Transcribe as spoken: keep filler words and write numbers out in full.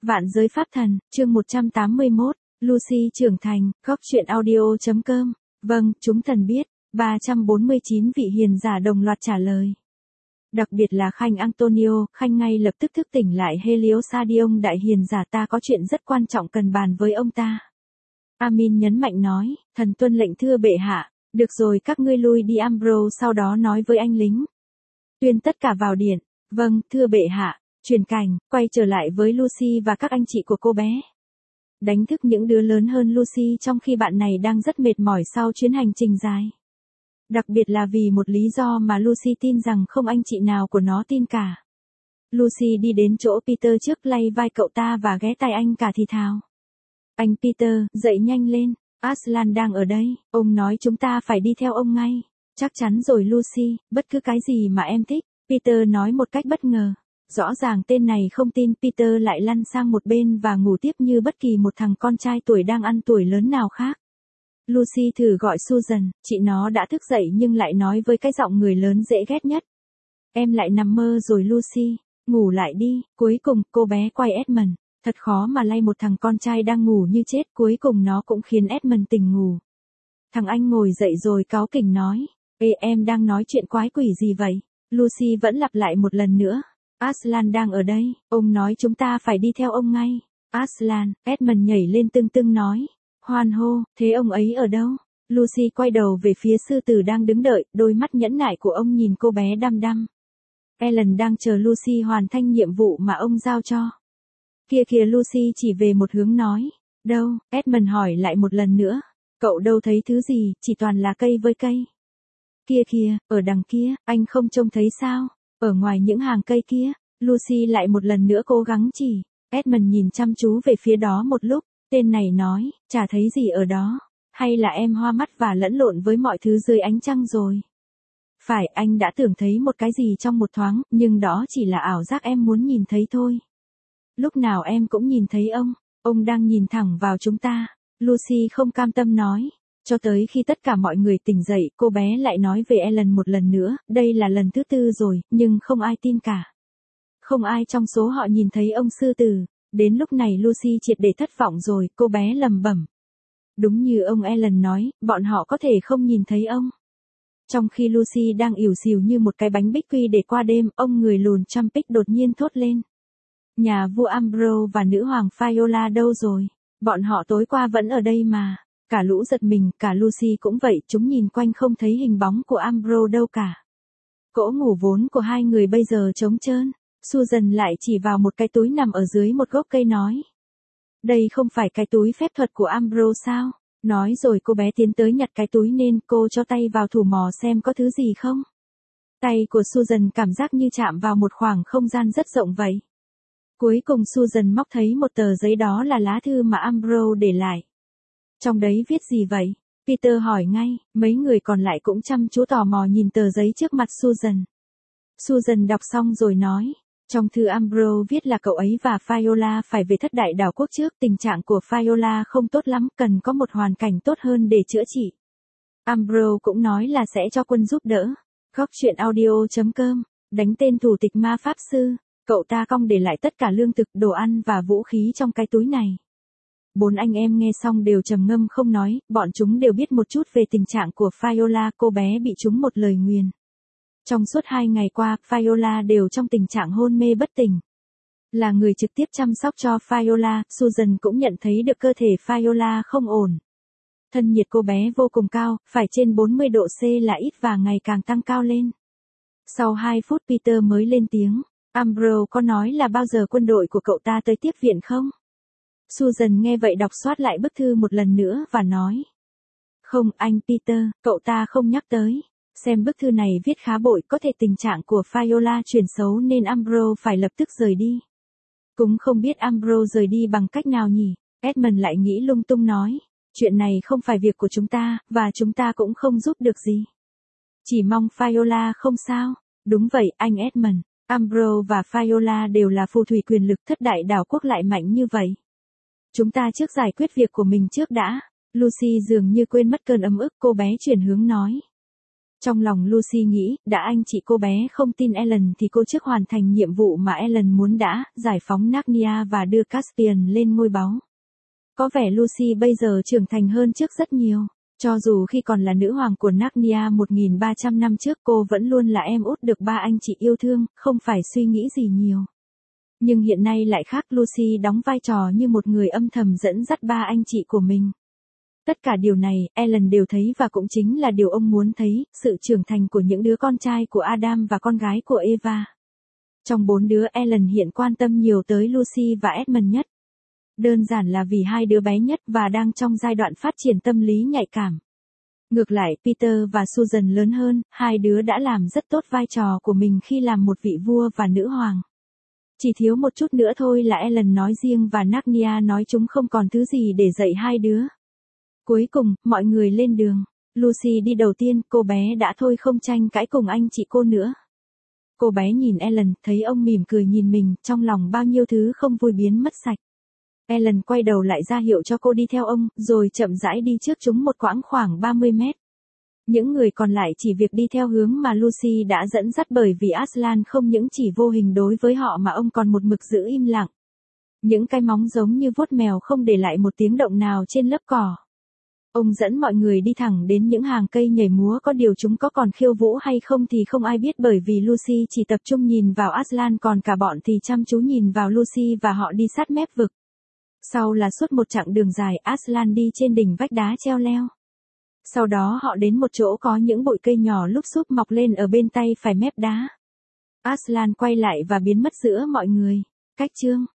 Vạn giới pháp thần, chương một trăm tám mươi mốt, Lucy trưởng thành, góc truyện audio chấm com. Vâng, chúng thần biết. ba trăm bốn mươi chín vị hiền giả đồng loạt trả lời. Đặc biệt là Khanh Antonio, Khanh ngay lập tức thức tỉnh lại Helios Dion đại hiền giả, ta có chuyện rất quan trọng cần bàn với ông ta. Amin nhấn mạnh nói, thần tuân lệnh thưa bệ hạ, được rồi các ngươi lui đi. Ambrose sau đó nói với anh lính. Tuyên tất cả vào điện. Vâng, thưa bệ hạ. Chuyển cảnh, quay trở lại với Lucy và các anh chị của cô bé. Đánh thức những đứa lớn hơn Lucy trong khi bạn này đang rất mệt mỏi sau chuyến hành trình dài. Đặc biệt là vì một lý do mà Lucy tin rằng không anh chị nào của nó tin cả. Lucy đi đến chỗ Peter trước, lay vai cậu ta và ghé tai anh cả thì thào. Anh Peter, dậy nhanh lên, Aslan đang ở đây, ông nói chúng ta phải đi theo ông ngay. Chắc chắn rồi Lucy, bất cứ cái gì mà em thích, Peter nói một cách bất ngờ. Rõ ràng tên này không tin, Peter lại lăn sang một bên và ngủ tiếp như bất kỳ một thằng con trai tuổi đang ăn tuổi lớn nào khác. Lucy thử gọi Susan, chị nó đã thức dậy nhưng lại nói với cái giọng người lớn dễ ghét nhất. Em lại nằm mơ rồi Lucy, ngủ lại đi. Cuối cùng cô bé quay Edmund, thật khó mà lay một thằng con trai đang ngủ như chết, cuối cùng nó cũng khiến Edmund tỉnh ngủ. Thằng anh ngồi dậy rồi cáu kỉnh nói, ê em đang nói chuyện quái quỷ gì vậy? Lucy vẫn lặp lại một lần nữa. Aslan đang ở đây, ông nói chúng ta phải đi theo ông ngay. Aslan, Edmund nhảy lên tưng tưng nói. Hoan hô, thế ông ấy ở đâu? Lucy quay đầu về phía sư tử đang đứng đợi, đôi mắt nhẫn nại của ông nhìn cô bé đăm đăm. Ellen đang chờ Lucy hoàn thành nhiệm vụ mà ông giao cho. Kia kìa, Lucy chỉ về một hướng nói. Đâu? Edmund hỏi lại một lần nữa. Cậu đâu thấy thứ gì, chỉ toàn là cây với cây. Kia kìa, ở đằng kia, anh không trông thấy sao? Ở ngoài những hàng cây kia, Lucy lại một lần nữa cố gắng chỉ. Edmund nhìn chăm chú về phía đó một lúc, tên này nói, chả thấy gì ở đó. Hay là em hoa mắt và lẫn lộn với mọi thứ dưới ánh trăng rồi? Phải, anh đã tưởng thấy một cái gì trong một thoáng, nhưng đó chỉ là ảo giác em muốn nhìn thấy thôi. Lúc nào em cũng nhìn thấy ông, ông đang nhìn thẳng vào chúng ta. Lucy không cam tâm nói. Cho tới khi tất cả mọi người tỉnh dậy, cô bé lại nói về Ellen một lần nữa, đây là lần thứ tư rồi, nhưng không ai tin cả. Không ai trong số họ nhìn thấy ông sư tử. Đến lúc này Lucy triệt để thất vọng rồi, cô bé lầm bẩm. Đúng như ông Ellen nói, bọn họ có thể không nhìn thấy ông. Trong khi Lucy đang ỉu xìu như một cái bánh bích quy để qua đêm, ông người lùn Trumpet đột nhiên thốt lên. Nhà vua Ambrose và nữ hoàng Viola đâu rồi? Bọn họ tối qua vẫn ở đây mà. Cả lũ giật mình, cả Lucy cũng vậy, chúng nhìn quanh không thấy hình bóng của Ambrose đâu cả. Cỗ ngủ vốn của hai người bây giờ trống trơn. Susan lại chỉ vào một cái túi nằm ở dưới một gốc cây nói. Đây không phải cái túi phép thuật của Ambrose sao? Nói rồi cô bé tiến tới nhặt cái túi nên cô cho tay vào thủ mò xem có thứ gì không. Tay của Susan cảm giác như chạm vào một khoảng không gian rất rộng vậy. Cuối cùng Susan móc thấy một tờ giấy, đó là lá thư mà Ambrose để lại. Trong đấy viết gì vậy? Peter hỏi ngay, mấy người còn lại cũng chăm chú tò mò nhìn tờ giấy trước mặt Susan. Susan đọc xong rồi nói. Trong thư Ambrose viết là cậu ấy và Viola phải về thất đại đảo quốc trước, tình trạng của Viola không tốt lắm, cần có một hoàn cảnh tốt hơn để chữa trị. Ambrose cũng nói là sẽ cho quân giúp đỡ. Góc truyện audio chấm com, đánh tên thủ tịch ma pháp sư, cậu ta cong để lại tất cả lương thực, đồ ăn và vũ khí trong cái túi này. Bốn anh em nghe xong đều trầm ngâm không nói, bọn chúng đều biết một chút về tình trạng của Viola, cô bé bị trúng một lời nguyền. Trong suốt hai ngày qua, Viola đều trong tình trạng hôn mê bất tỉnh. Là người trực tiếp chăm sóc cho Viola, Susan cũng nhận thấy được cơ thể Viola không ổn. Thân nhiệt cô bé vô cùng cao, phải trên bốn mươi độ C là ít và ngày càng tăng cao lên. Sau hai phút Peter mới lên tiếng, Ambrose có nói là bao giờ quân đội của cậu ta tới tiếp viện không? Susan nghe vậy đọc soát lại bức thư một lần nữa và nói. Không anh Peter, cậu ta không nhắc tới. Xem bức thư này viết khá bội, có thể tình trạng của Viola chuyển xấu nên Ambrose phải lập tức rời đi. Cũng không biết Ambrose rời đi bằng cách nào nhỉ? Edmund lại nghĩ lung tung nói. Chuyện này không phải việc của chúng ta, và chúng ta cũng không giúp được gì. Chỉ mong Viola không sao. Đúng vậy, anh Edmund. Ambrose và Viola đều là phù thủy quyền lực, thất đại đảo quốc lại mạnh như vậy. Chúng ta trước giải quyết việc của mình trước đã. Lucy dường như quên mất cơn ấm ức, cô bé chuyển hướng nói. Trong lòng Lucy nghĩ, đã anh chị cô bé không tin Ellen thì cô trước hoàn thành nhiệm vụ mà Ellen muốn đã, giải phóng Narnia và đưa Caspian lên ngôi báu. Có vẻ Lucy bây giờ trưởng thành hơn trước rất nhiều. Cho dù khi còn là nữ hoàng của Narnia một nghìn ba trăm năm trước cô vẫn luôn là em út được ba anh chị yêu thương, không phải suy nghĩ gì nhiều. Nhưng hiện nay lại khác, Lucy đóng vai trò như một người âm thầm dẫn dắt ba anh chị của mình. Tất cả điều này, Ellen đều thấy và cũng chính là điều ông muốn thấy, sự trưởng thành của những đứa con trai của Adam và con gái của Eva. Trong bốn đứa Ellen hiện quan tâm nhiều tới Lucy và Edmund nhất. Đơn giản là vì hai đứa bé nhất và đang trong giai đoạn phát triển tâm lý nhạy cảm. Ngược lại, Peter và Susan lớn hơn, hai đứa đã làm rất tốt vai trò của mình khi làm một vị vua và nữ hoàng. Chỉ thiếu một chút nữa thôi là Ellen nói riêng và Narnia nói chúng không còn thứ gì để dạy hai đứa. Cuối cùng, mọi người lên đường. Lucy đi đầu tiên, cô bé đã thôi không tranh cãi cùng anh chị cô nữa. Cô bé nhìn Ellen, thấy ông mỉm cười nhìn mình, trong lòng bao nhiêu thứ không vui biến mất sạch. Ellen quay đầu lại ra hiệu cho cô đi theo ông, rồi chậm rãi đi trước chúng một quãng khoảng ba mươi mét. Những người còn lại chỉ việc đi theo hướng mà Lucy đã dẫn dắt bởi vì Aslan không những chỉ vô hình đối với họ mà ông còn một mực giữ im lặng. Những cái móng giống như vuốt mèo không để lại một tiếng động nào trên lớp cỏ. Ông dẫn mọi người đi thẳng đến những hàng cây nhảy múa, có điều chúng có còn khiêu vũ hay không thì không ai biết bởi vì Lucy chỉ tập trung nhìn vào Aslan, còn cả bọn thì chăm chú nhìn vào Lucy và họ đi sát mép vực. Sau là suốt một chặng đường dài, Aslan đi trên đỉnh vách đá treo leo. Sau đó họ đến một chỗ có những bụi cây nhỏ lúp xúp mọc lên ở bên tay phải mép đá. Aslan quay lại và biến mất giữa mọi người. Cách chương